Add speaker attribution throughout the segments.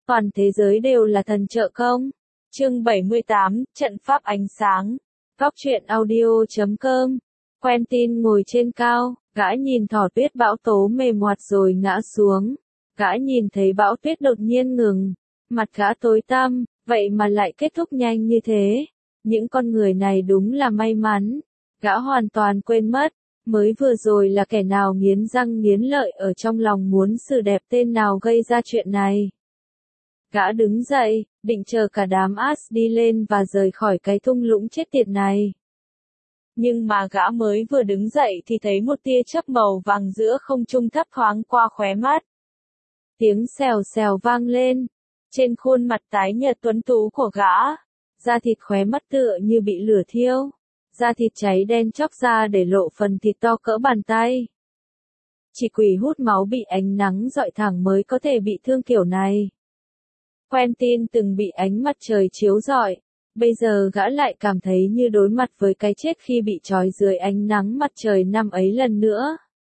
Speaker 1: Toàn thế giới đều là thần trợ công. Chương 78, Trận pháp ánh sáng. Góc truyện audio.com. Quentin ngồi trên cao, gã nhìn thỏ tuyết bão tố mềm hoạt rồi ngã xuống. Gã nhìn thấy bão tuyết đột nhiên ngừng. Mặt gã tối tăm, vậy mà lại kết thúc nhanh như thế. Những con người này đúng là may mắn. Gã hoàn toàn quên mất. Mới vừa rồi là kẻ nào nghiến răng nghiến lợi ở trong lòng muốn xử đẹp tên nào gây ra chuyện này. Gã đứng dậy, định chờ cả đám ác đi lên và rời khỏi cái thung lũng chết tiệt này. Nhưng mà gã mới vừa đứng dậy thì thấy một tia chớp màu vàng giữa không trung thấp thoáng qua khóe mắt. Tiếng xèo xèo vang lên. Trên khuôn mặt tái nhợt tuấn tú của gã, da thịt khóe mắt tựa như bị lửa thiêu. Da thịt cháy đen chóc ra để lộ phần thịt to cỡ bàn tay. Chỉ quỷ hút máu bị ánh nắng rọi thẳng mới có thể bị thương kiểu này. Quentin từng bị ánh mặt trời chiếu rọi, bây giờ gã lại cảm thấy như đối mặt với cái chết khi bị trói dưới ánh nắng mặt trời năm ấy lần nữa.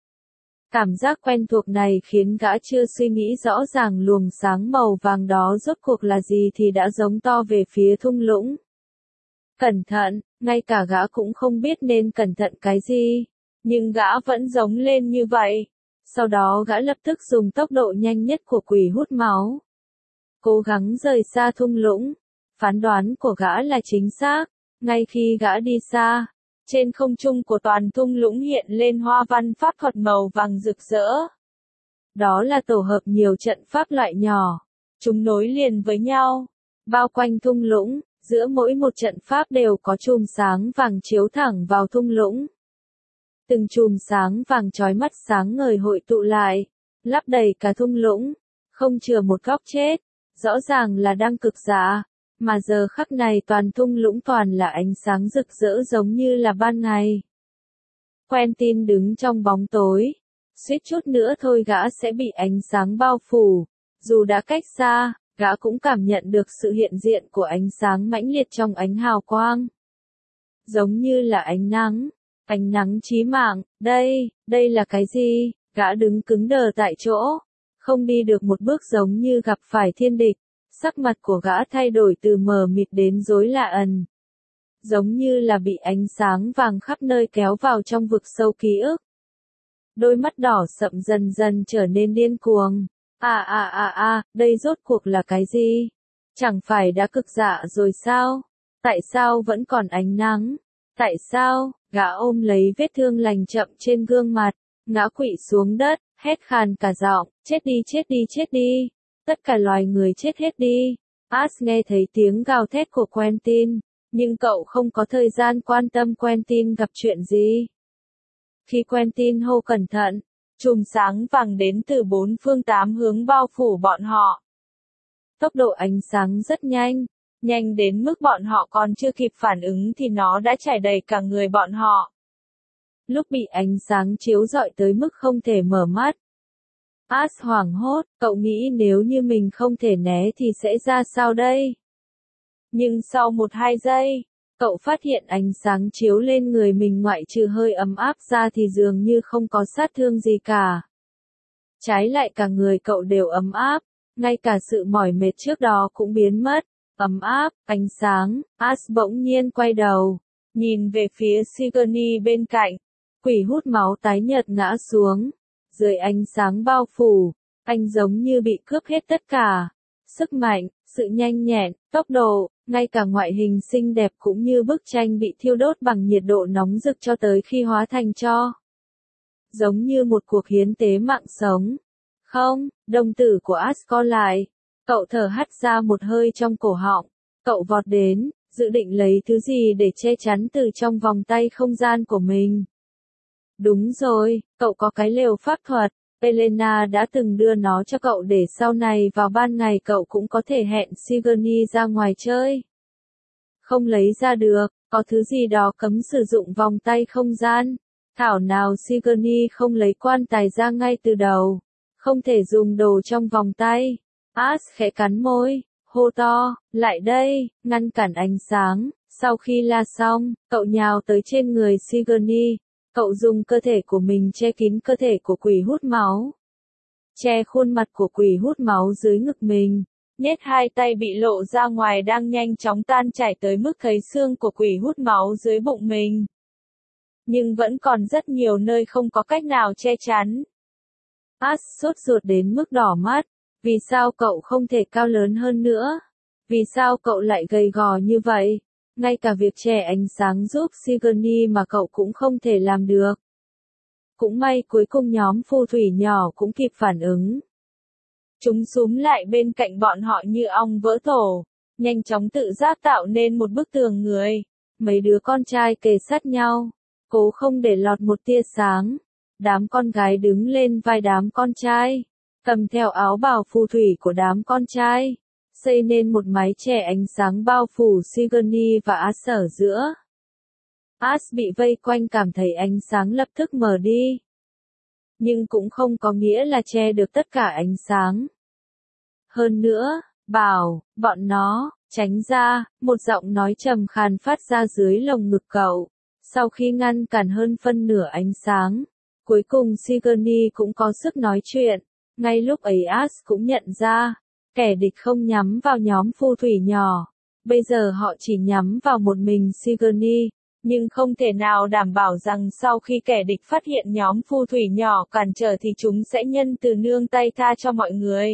Speaker 1: Cảm giác quen thuộc này khiến gã chưa suy nghĩ rõ ràng luồng sáng màu vàng đó rốt cuộc là gì thì đã giống to về phía thung lũng. Cẩn thận, ngay cả gã cũng không biết nên cẩn thận cái gì, nhưng gã vẫn giống lên như vậy. Sau đó gã lập tức dùng tốc độ nhanh nhất của quỷ hút máu, cố gắng rời xa thung lũng. Phán đoán của gã là chính xác. Ngay khi gã đi xa, trên không trung của toàn thung lũng hiện lên hoa văn pháp thuật màu vàng rực rỡ. Đó là tổ hợp nhiều trận pháp loại nhỏ. Chúng nối liền với nhau, bao quanh thung lũng. Giữa mỗi một trận pháp đều có chùm sáng vàng chiếu thẳng vào thung lũng. Từng chùm sáng vàng chói mắt sáng ngời hội tụ lại, lấp đầy cả thung lũng, không chừa một góc chết. Rõ ràng là đang cực dạ, mà giờ khắc này toàn thung lũng toàn là ánh sáng rực rỡ giống như là ban ngày. Quentin đứng trong bóng tối, suýt chút nữa thôi gã sẽ bị ánh sáng bao phủ. Dù đã cách xa, gã cũng cảm nhận được sự hiện diện của ánh sáng mãnh liệt trong ánh hào quang. Giống như là ánh nắng chí mạng. Đây là cái gì? Gã đứng cứng đờ tại chỗ, không đi được một bước giống như gặp phải thiên địch. Sắc mặt của gã thay đổi từ mờ mịt đến rối lạ ẩn. Giống như là bị ánh sáng vàng khắp nơi kéo vào trong vực sâu ký ức. Đôi mắt đỏ sậm dần dần trở nên điên cuồng. Đây rốt cuộc là cái gì? Chẳng phải đã cực dạ rồi sao? Tại sao vẫn còn ánh nắng? Tại sao? Gã ôm lấy vết thương lành chậm trên gương mặt, ngã quỵ xuống đất, hét khàn cả giọng, chết đi chết đi chết đi, tất cả loài người chết hết đi. Ash nghe thấy tiếng gào thét của Quentin, nhưng cậu không có thời gian quan tâm Quentin gặp chuyện gì. Khi Quentin hô cẩn thận, chùm sáng vàng đến từ bốn phương tám hướng bao phủ bọn họ. Tốc độ ánh sáng rất nhanh, nhanh đến mức bọn họ còn chưa kịp phản ứng thì nó đã trải đầy cả người bọn họ. Lúc bị ánh sáng chiếu rọi tới mức không thể mở mắt, Ash hoảng hốt, cậu nghĩ nếu như mình không thể né thì sẽ ra sao đây? Nhưng sau 1-2 giây, cậu phát hiện ánh sáng chiếu lên người mình ngoại trừ hơi ấm áp ra thì dường như không có sát thương gì cả. Trái lại cả người cậu đều ấm áp, ngay cả sự mỏi mệt trước đó cũng biến mất. Ấm áp, ánh sáng. Ash bỗng nhiên quay đầu, nhìn về phía Sigourney bên cạnh. Quỷ hút máu tái nhợt ngã xuống. Dưới ánh sáng bao phủ, anh giống như bị cướp hết tất cả. Sức mạnh, sự nhanh nhẹn, tốc độ, ngay cả ngoại hình xinh đẹp cũng như bức tranh bị thiêu đốt bằng nhiệt độ nóng rực cho tới khi hóa thành tro. Giống như một cuộc hiến tế mạng sống. Không, đồng tử của Ash co lại. Cậu thở hắt ra một hơi trong cổ họng. Cậu vọt đến, dự định lấy thứ gì để che chắn từ trong vòng tay không gian của mình. Đúng rồi, cậu có cái lều pháp thuật. Elena đã từng đưa nó cho cậu để sau này vào ban ngày cậu cũng có thể hẹn Sigourney ra ngoài chơi. Không lấy ra được, có thứ gì đó cấm sử dụng vòng tay không gian. Thảo nào Sigourney không lấy quan tài ra ngay từ đầu. Không thể dùng đồ trong vòng tay. Ash khẽ cắn môi, hô to, lại đây, ngăn cản ánh sáng. Sau khi la xong, cậu nhào tới trên người Sigourney. Cậu dùng cơ thể của mình che kín cơ thể của quỷ hút máu. Che khuôn mặt của quỷ hút máu dưới ngực mình. nhét hai tay bị lộ ra ngoài đang nhanh chóng tan chảy tới mức thấy xương của quỷ hút máu dưới bụng mình. Nhưng vẫn còn rất nhiều nơi không có cách nào che chắn. Ash sốt ruột đến mức đỏ mắt. Vì sao cậu không thể cao lớn hơn nữa? Vì sao cậu lại gầy gò như vậy? Ngay cả việc che ánh sáng giúp Sigourney mà cậu cũng không thể làm được. Cũng may cuối cùng nhóm phù thủy nhỏ cũng kịp phản ứng. Chúng xúm lại bên cạnh bọn họ như ong vỡ tổ, nhanh chóng tự giác tạo nên một bức tường người. Mấy đứa con trai kề sát nhau, cố không để lọt một tia sáng. Đám con gái đứng lên vai đám con trai, cầm theo áo bào phù thủy của đám con trai, xây nên một mái che ánh sáng bao phủ Sigourney và Ash ở giữa. Ash bị vây quanh cảm thấy ánh sáng lập tức mờ đi. Nhưng cũng không có nghĩa là che được tất cả ánh sáng. Hơn nữa, bảo, bọn nó, tránh ra, một giọng nói trầm khàn phát ra dưới lồng ngực cậu. Sau khi ngăn cản hơn phân nửa ánh sáng, cuối cùng Sigourney cũng có sức nói chuyện. Ngay lúc ấy Ash cũng nhận ra, kẻ địch không nhắm vào nhóm phù thủy nhỏ. Bây giờ họ chỉ nhắm vào một mình Sigourney, nhưng không thể nào đảm bảo rằng sau khi kẻ địch phát hiện nhóm phù thủy nhỏ cản trở thì chúng sẽ nhân từ nương tay tha cho mọi người.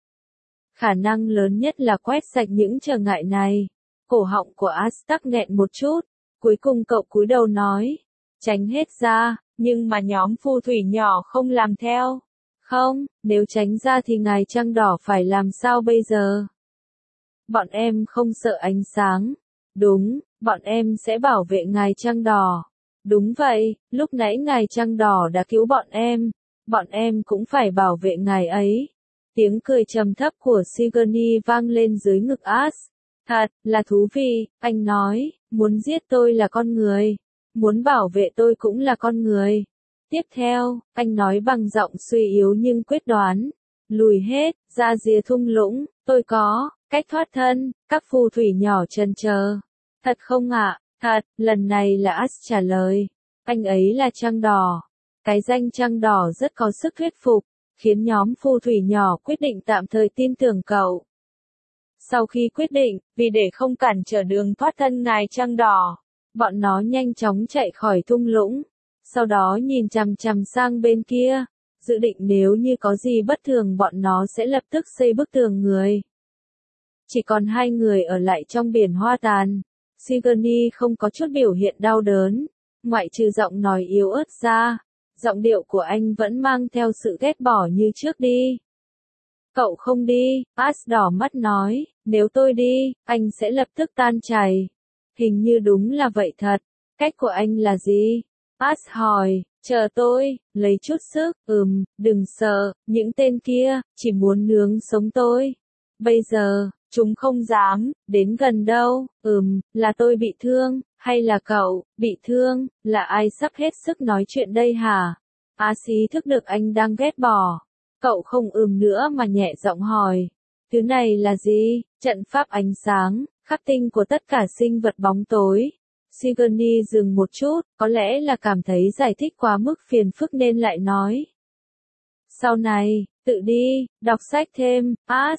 Speaker 1: Khả năng lớn nhất là quét sạch những trở ngại này. Cổ họng của Ash tắc nghẹn một chút, cuối cùng cậu cúi đầu nói, tránh hết ra, nhưng mà nhóm phù thủy nhỏ không làm theo. Không, nếu tránh ra thì ngài trăng đỏ phải làm sao bây giờ? Bọn em không sợ ánh sáng. Đúng, bọn em sẽ bảo vệ ngài trăng đỏ. Đúng vậy, lúc nãy ngài trăng đỏ đã cứu bọn em cũng phải bảo vệ ngài ấy. Tiếng cười trầm thấp của Sigourney vang lên dưới ngực Ash. Thật là thú vị, anh nói, muốn giết tôi là con người, muốn bảo vệ tôi cũng là con người. Tiếp theo, anh nói bằng giọng suy yếu nhưng quyết đoán. Lùi hết, ra rìa thung lũng, tôi có cách thoát thân. Các phù thủy nhỏ chần chờ. Thật không ạ? Thật, lần này là Ash trả lời. Anh ấy là trăng đỏ. Cái danh trăng đỏ rất có sức thuyết phục, khiến nhóm phù thủy nhỏ quyết định tạm thời tin tưởng cậu. Sau khi quyết định, vì để không cản trở đường thoát thân ngài trăng đỏ, bọn nó nhanh chóng chạy khỏi thung lũng. Sau đó nhìn chằm chằm sang bên kia, dự định nếu như có gì bất thường bọn nó sẽ lập tức xây bức tường người. Chỉ còn hai người ở lại trong biển hoa tàn. Sigourney không có chút biểu hiện đau đớn, ngoại trừ giọng nói yếu ớt ra, giọng điệu của anh vẫn mang theo sự ghét bỏ như trước đi. Cậu không đi, Ash đỏ mắt nói, nếu tôi đi, anh sẽ lập tức tan chảy. Hình như đúng là vậy thật. Cách của anh là gì? Ash hỏi, chờ tôi, lấy chút sức, đừng sợ, những tên kia, chỉ muốn nướng sống tôi. Bây giờ, chúng không dám, đến gần đâu, là tôi bị thương, hay là cậu, bị thương, là ai sắp hết sức nói chuyện đây hả? Ash ý thức được anh đang ghét bỏ. Cậu không nữa mà nhẹ giọng hỏi. Thứ này là gì? Trận pháp ánh sáng, khắc tinh của tất cả sinh vật bóng tối. Sigourney dừng một chút, có lẽ là cảm thấy giải thích quá mức phiền phức nên lại nói. Sau này, tự đi, đọc sách thêm, Ash,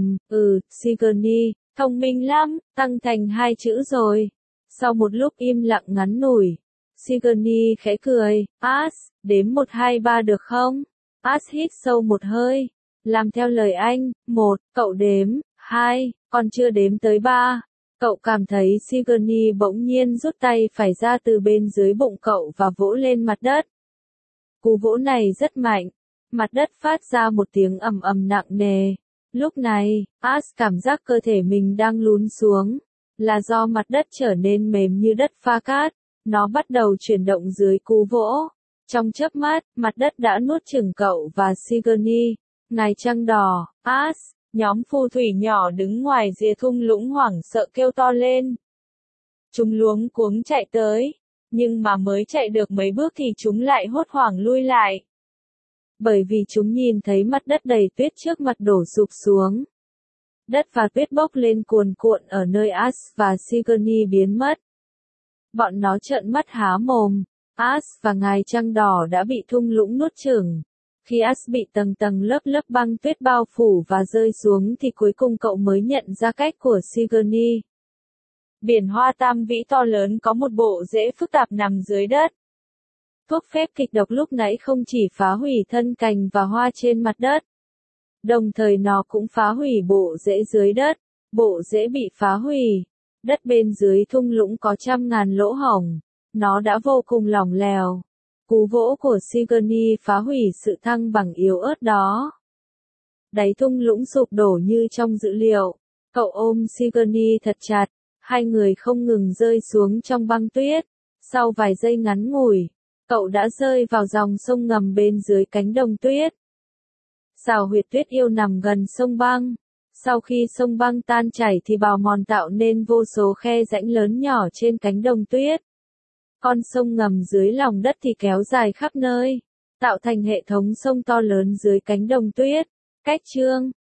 Speaker 1: Sigourney, thông minh lắm, tăng thành 2 chữ rồi. Sau một lúc im lặng ngắn ngủi, Sigourney khẽ cười, Ash, đếm 1 2 3 được không? Ash hít sâu một hơi, làm theo lời anh, 1, cậu đếm, 2, còn chưa đếm tới 3. Cậu cảm thấy Sigourney bỗng nhiên rút tay phải ra từ bên dưới bụng cậu và vỗ lên mặt đất. Cú vỗ này rất mạnh, mặt đất phát ra một tiếng ầm ầm nặng nề. Lúc này, Ash cảm giác cơ thể mình đang lún xuống, là do mặt đất trở nên mềm như đất pha cát, nó bắt đầu chuyển động dưới cú vỗ. Trong chớp mắt, mặt đất đã nuốt chửng cậu và Sigourney. Ngài trăng đỏ, Ash, nhóm phù thủy nhỏ đứng ngoài rìa thung lũng hoảng sợ kêu to lên. Chúng luống cuống chạy tới, nhưng mà mới chạy được mấy bước thì chúng lại hốt hoảng lui lại. Bởi vì chúng nhìn thấy mặt đất đầy tuyết trước mặt đổ sụp xuống. Đất và tuyết bốc lên cuồn cuộn ở nơi Ash và Sigourney biến mất. Bọn nó trợn mắt há mồm. Ash và ngài trăng đỏ đã bị thung lũng nuốt chửng. Khi Ash bị tầng tầng lớp lớp băng tuyết bao phủ và rơi xuống thì cuối cùng cậu mới nhận ra cách của Sigourney. Biển hoa tam vĩ to lớn có một bộ rễ phức tạp nằm dưới đất. Thuốc phép kịch độc lúc nãy không chỉ phá hủy thân cành và hoa trên mặt đất, đồng thời nó cũng phá hủy bộ rễ dưới đất. Bộ rễ bị phá hủy, đất bên dưới thung lũng có trăm ngàn lỗ hổng, nó đã vô cùng lỏng lẻo. Cú vỗ của Sigourney phá hủy sự thăng bằng yếu ớt đó. Đáy thung lũng sụp đổ như trong dữ liệu. Cậu ôm Sigourney thật chặt, hai người không ngừng rơi xuống trong băng tuyết. Sau vài giây ngắn ngủi, cậu đã rơi vào dòng sông ngầm bên dưới cánh đồng tuyết. Xào huyệt tuyết yêu nằm gần sông băng. Sau khi sông băng tan chảy thì bào mòn tạo nên vô số khe rãnh lớn nhỏ trên cánh đồng tuyết. Con sông ngầm dưới lòng đất thì kéo dài khắp nơi, tạo thành hệ thống sông to lớn dưới cánh đồng tuyết. Cách chương